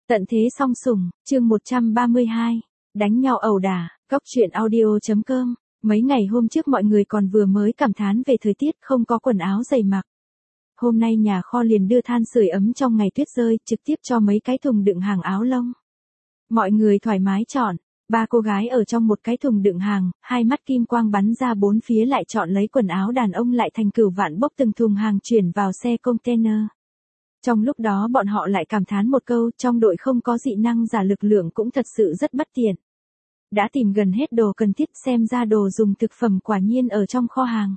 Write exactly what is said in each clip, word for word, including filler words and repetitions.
Tận thế song sủng, chương một trăm ba mươi hai. Đánh nhau ẩu đả, góc truyện audio.com. Mấy ngày hôm trước mọi người còn vừa mới cảm thán về thời tiết không có quần áo dày mặc. Hôm nay nhà kho liền đưa than sưởi ấm trong ngày tuyết rơi, trực tiếp cho mấy cái thùng đựng hàng áo lông. Mọi người thoải mái chọn, ba cô gái ở trong một cái thùng đựng hàng, hai mắt kim quang bắn ra bốn phía lại chọn lấy quần áo đàn ông lại thành cửu vạn bốc từng thùng hàng chuyển vào xe container. Trong lúc đó bọn họ lại cảm thán một câu, trong đội không có dị năng giả lực lượng cũng thật sự rất bất tiện. Đã tìm gần hết đồ cần thiết, xem ra đồ dùng thực phẩm quả nhiên ở trong kho hàng.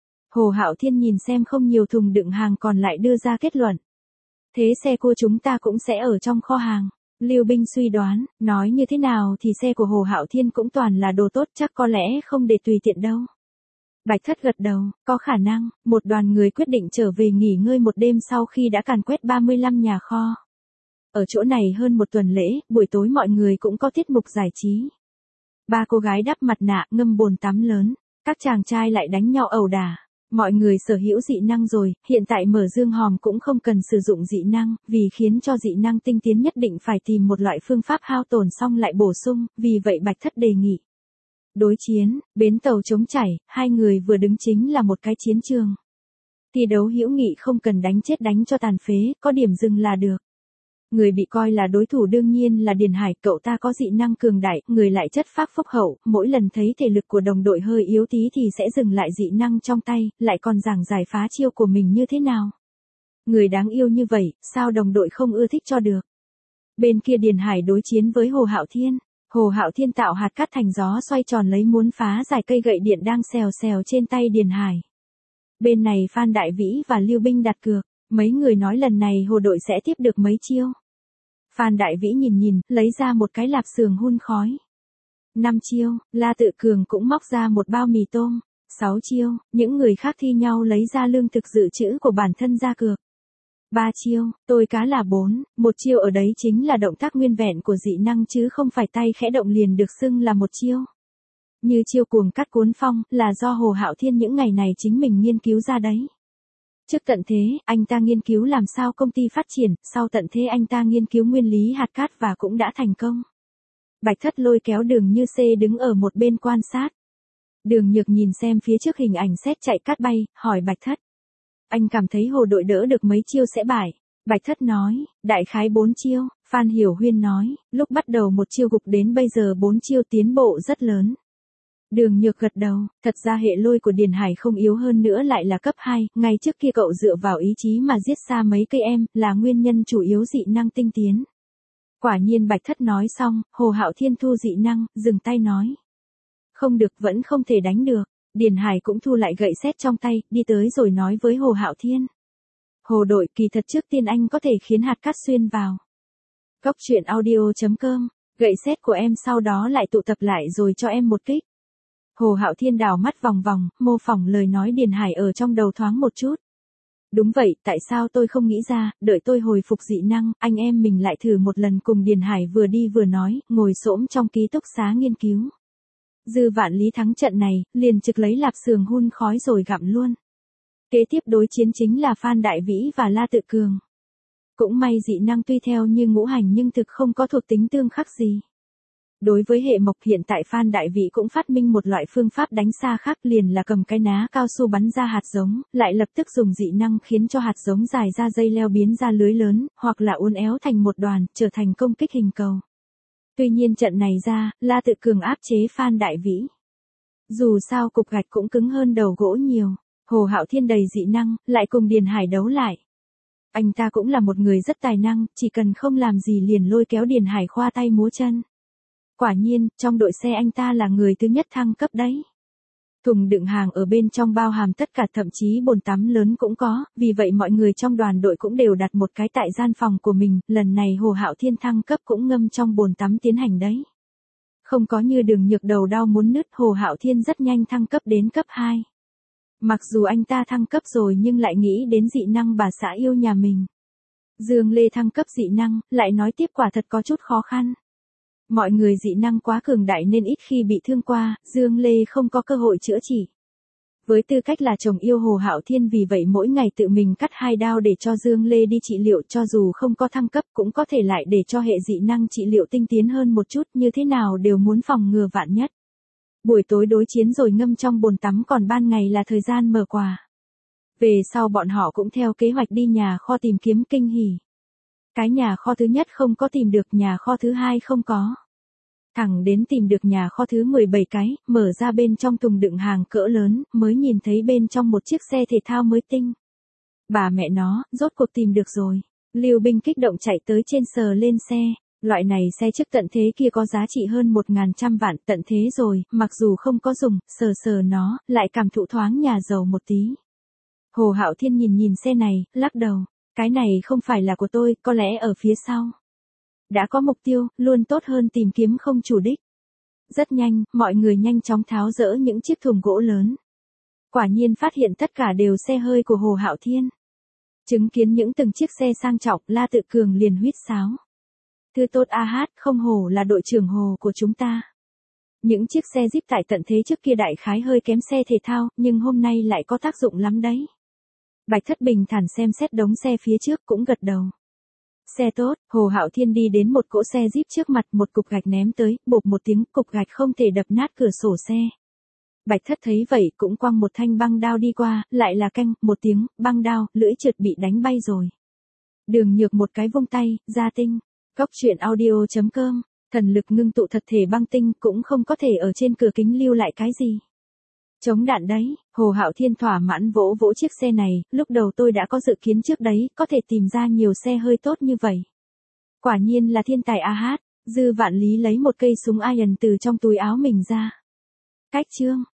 Hồ Hạo Thiên nhìn xem không nhiều thùng đựng hàng còn lại đưa ra kết luận. Thế xe của chúng ta cũng sẽ ở trong kho hàng. Lưu Binh suy đoán, nói như thế nào thì xe của Hồ Hạo Thiên cũng toàn là đồ tốt, chắc có lẽ không để tùy tiện đâu. Bạch Thất gật đầu, có khả năng. Một đoàn người quyết định trở về nghỉ ngơi một đêm sau khi đã càn quét ba mươi lăm nhà kho. Ở chỗ này hơn một tuần lễ, buổi tối mọi người cũng có tiết mục giải trí. Ba cô gái đắp mặt nạ, ngâm bồn tắm lớn, các chàng trai lại đánh nhau ẩu đả. Mọi người sở hữu dị năng rồi, hiện tại mở dương hòm cũng không cần sử dụng dị năng, vì khiến cho dị năng tinh tiến nhất định phải tìm một loại phương pháp hao tổn xong lại bổ sung, vì vậy Bạch Thất đề nghị. Đối chiến, bến tàu trống chảy, hai người vừa đứng chính là một cái chiến trường. Thi đấu hữu nghị không cần đánh chết đánh cho tàn phế, có điểm dừng là được. Người bị coi là đối thủ đương nhiên là Điền Hải, cậu ta có dị năng cường đại, người lại chất phác phúc hậu, mỗi lần thấy thể lực của đồng đội hơi yếu tí thì sẽ dừng lại dị năng trong tay, lại còn giảng giải phá chiêu của mình như thế nào. Người đáng yêu như vậy, sao đồng đội không ưa thích cho được. Bên kia Điền Hải đối chiến với Hồ Hạo Thiên. Hồ Hạo Thiên tạo hạt cát thành gió xoay tròn lấy muốn phá giải cây gậy điện đang xèo xèo trên tay Điền Hải. Bên này Phan Đại Vĩ và Lưu Binh đặt cược, mấy người nói lần này Hồ đội sẽ tiếp được mấy chiêu. Phan Đại Vĩ nhìn nhìn, lấy ra một cái lạp xưởng hun khói. Năm chiêu, La Tự Cường cũng móc ra một bao mì tôm. Sáu chiêu, những người khác thi nhau lấy ra lương thực dự trữ của bản thân ra cược. Ba chiêu, tôi cá là bốn, một chiêu ở đấy chính là động tác nguyên vẹn của dị năng chứ không phải tay khẽ động liền được xưng là một chiêu. Như chiêu cuồng cắt cuốn phong, là do Hồ Hạo Thiên những ngày này chính mình nghiên cứu ra đấy. Trước tận thế, anh ta nghiên cứu làm sao công ty phát triển, sau tận thế anh ta nghiên cứu nguyên lý hạt cát và cũng đã thành công. Bạch Thất lôi kéo Đường Như C đứng ở một bên quan sát. Đường Nhược nhìn xem phía trước hình ảnh xét chạy cát bay, hỏi Bạch Thất. Anh cảm thấy Hồ đội đỡ được mấy chiêu sẽ bại. Bạch Thất nói, đại khái bốn chiêu. Phan Hiểu Huyên nói, lúc bắt đầu một chiêu gục đến bây giờ bốn chiêu tiến bộ rất lớn. Đường Nhược gật đầu, thật ra hệ lôi của Điền Hải không yếu hơn nữa lại là cấp hai, ngay trước kia cậu dựa vào ý chí mà giết xa mấy cây em, là nguyên nhân chủ yếu dị năng tinh tiến. Quả nhiên Bạch Thất nói xong, Hồ Hạo Thiên thu dị năng, dừng tay nói. Không được, vẫn không thể đánh được. Điền Hải cũng thu lại gậy sét trong tay, đi tới rồi nói với Hồ Hạo Thiên. Hồ đội, kỳ thật trước tiên anh có thể khiến hạt cát xuyên vào. Góc truyện audio.com, gậy sét của em sau đó lại tụ tập lại rồi cho em một kích. Hồ Hạo Thiên đảo mắt vòng vòng, mô phỏng lời nói Điền Hải ở trong đầu thoáng một chút. Đúng vậy, tại sao tôi không nghĩ ra, đợi tôi hồi phục dị năng, anh em mình lại thử một lần cùng Điền Hải vừa đi vừa nói, ngồi xổm trong ký túc xá nghiên cứu. Dư Vạn Lý thắng trận này, liền trực lấy lạp xưởng hun khói rồi gặm luôn. Kế tiếp đối chiến chính là Phan Đại Vĩ và La Tự Cường. Cũng may dị năng tuy theo như ngũ hành nhưng thực không có thuộc tính tương khắc gì. Đối với hệ mộc hiện tại Phan Đại Vĩ cũng phát minh một loại phương pháp đánh xa khác, liền là cầm cái ná cao su bắn ra hạt giống, lại lập tức dùng dị năng khiến cho hạt giống dài ra dây leo biến ra lưới lớn, hoặc là uốn éo thành một đoàn, trở thành công kích hình cầu. Tuy nhiên trận này ra, La Tự Cường áp chế Phan Đại Vĩ. Dù sao cục gạch cũng cứng hơn đầu gỗ nhiều, Hồ Hạo Thiên đầy dị năng, lại cùng Điền Hải đấu lại. Anh ta cũng là một người rất tài năng, chỉ cần không làm gì liền lôi kéo Điền Hải khoa tay múa chân. Quả nhiên, trong đội xe anh ta là người thứ nhất thăng cấp đấy. Thùng đựng hàng ở bên trong bao hàm tất cả, thậm chí bồn tắm lớn cũng có, vì vậy mọi người trong đoàn đội cũng đều đặt một cái tại gian phòng của mình, lần này Hồ Hạo Thiên thăng cấp cũng ngâm trong bồn tắm tiến hành đấy. Không có như Đường Nhược đầu đau muốn nứt, Hồ Hạo Thiên rất nhanh thăng cấp đến cấp hai. Mặc dù anh ta thăng cấp rồi nhưng lại nghĩ đến dị năng bà xã yêu nhà mình. Dương Lê thăng cấp dị năng, lại nói tiếp quả thật có chút khó khăn. Mọi người dị năng quá cường đại nên ít khi bị thương qua, Dương Lê không có cơ hội chữa trị. Với tư cách là chồng yêu Hồ Hạo Thiên, vì vậy mỗi ngày tự mình cắt hai đao để cho Dương Lê đi trị liệu, cho dù không có thăng cấp cũng có thể lại để cho hệ dị năng trị liệu tinh tiến hơn một chút, như thế nào đều muốn phòng ngừa vạn nhất. Buổi tối đối chiến rồi ngâm trong bồn tắm, còn ban ngày là thời gian mở quà. Về sau bọn họ cũng theo kế hoạch đi nhà kho tìm kiếm kinh hỉ. Cái nhà kho thứ nhất không có tìm được, nhà kho thứ hai không có. Thẳng đến tìm được nhà kho thứ mười bảy cái, mở ra bên trong thùng đựng hàng cỡ lớn, mới nhìn thấy bên trong một chiếc xe thể thao mới tinh. Bà mẹ nó, rốt cuộc tìm được rồi. Lưu Binh kích động chạy tới trên sờ lên xe. Loại này xe trước tận thế kia có giá trị hơn một ngàn trăm vạn, tận thế rồi, mặc dù không có dùng, sờ sờ nó, lại cảm thụ thoáng nhà giàu một tí. Hồ Hạo Thiên nhìn nhìn xe này, lắc đầu. Cái này không phải là của tôi, có lẽ ở phía sau. Đã có mục tiêu, luôn tốt hơn tìm kiếm không chủ đích. Rất nhanh, mọi người nhanh chóng tháo dỡ những chiếc thùng gỗ lớn. Quả nhiên phát hiện tất cả đều xe hơi của Hồ Hạo Thiên. Chứng kiến những từng chiếc xe sang trọng, La Tự Cường liền huýt sáo. Thư tốt a hát, không hổ là đội trưởng Hồ của chúng ta. Những chiếc xe Jeep tại tận thế trước kia đại khái hơi kém xe thể thao, nhưng hôm nay lại có tác dụng lắm đấy. Bạch Thất bình thản xem xét đống xe phía trước cũng gật đầu. Xe tốt, Hồ Hạo Thiên đi đến một cỗ xe Jeep trước mặt, một cục gạch ném tới, bộp một tiếng, cục gạch không thể đập nát cửa sổ xe. Bạch Thất thấy vậy cũng quăng một thanh băng đao đi qua, lại là canh, một tiếng, băng đao, lưỡi trượt bị đánh bay rồi. Đường Nhược một cái vung tay, ra tinh. Góc truyện audio chấm com, thần lực ngưng tụ thật thể băng tinh cũng không có thể ở trên cửa kính lưu lại cái gì. Chống đạn đấy, Hồ Hạo Thiên thỏa mãn vỗ vỗ chiếc xe này, lúc đầu tôi đã có dự kiến trước đấy, có thể tìm ra nhiều xe hơi tốt như vậy. Quả nhiên là thiên tài a hát, Dư Vạn Lý lấy một cây súng Iron từ trong túi áo mình ra. Cách chương.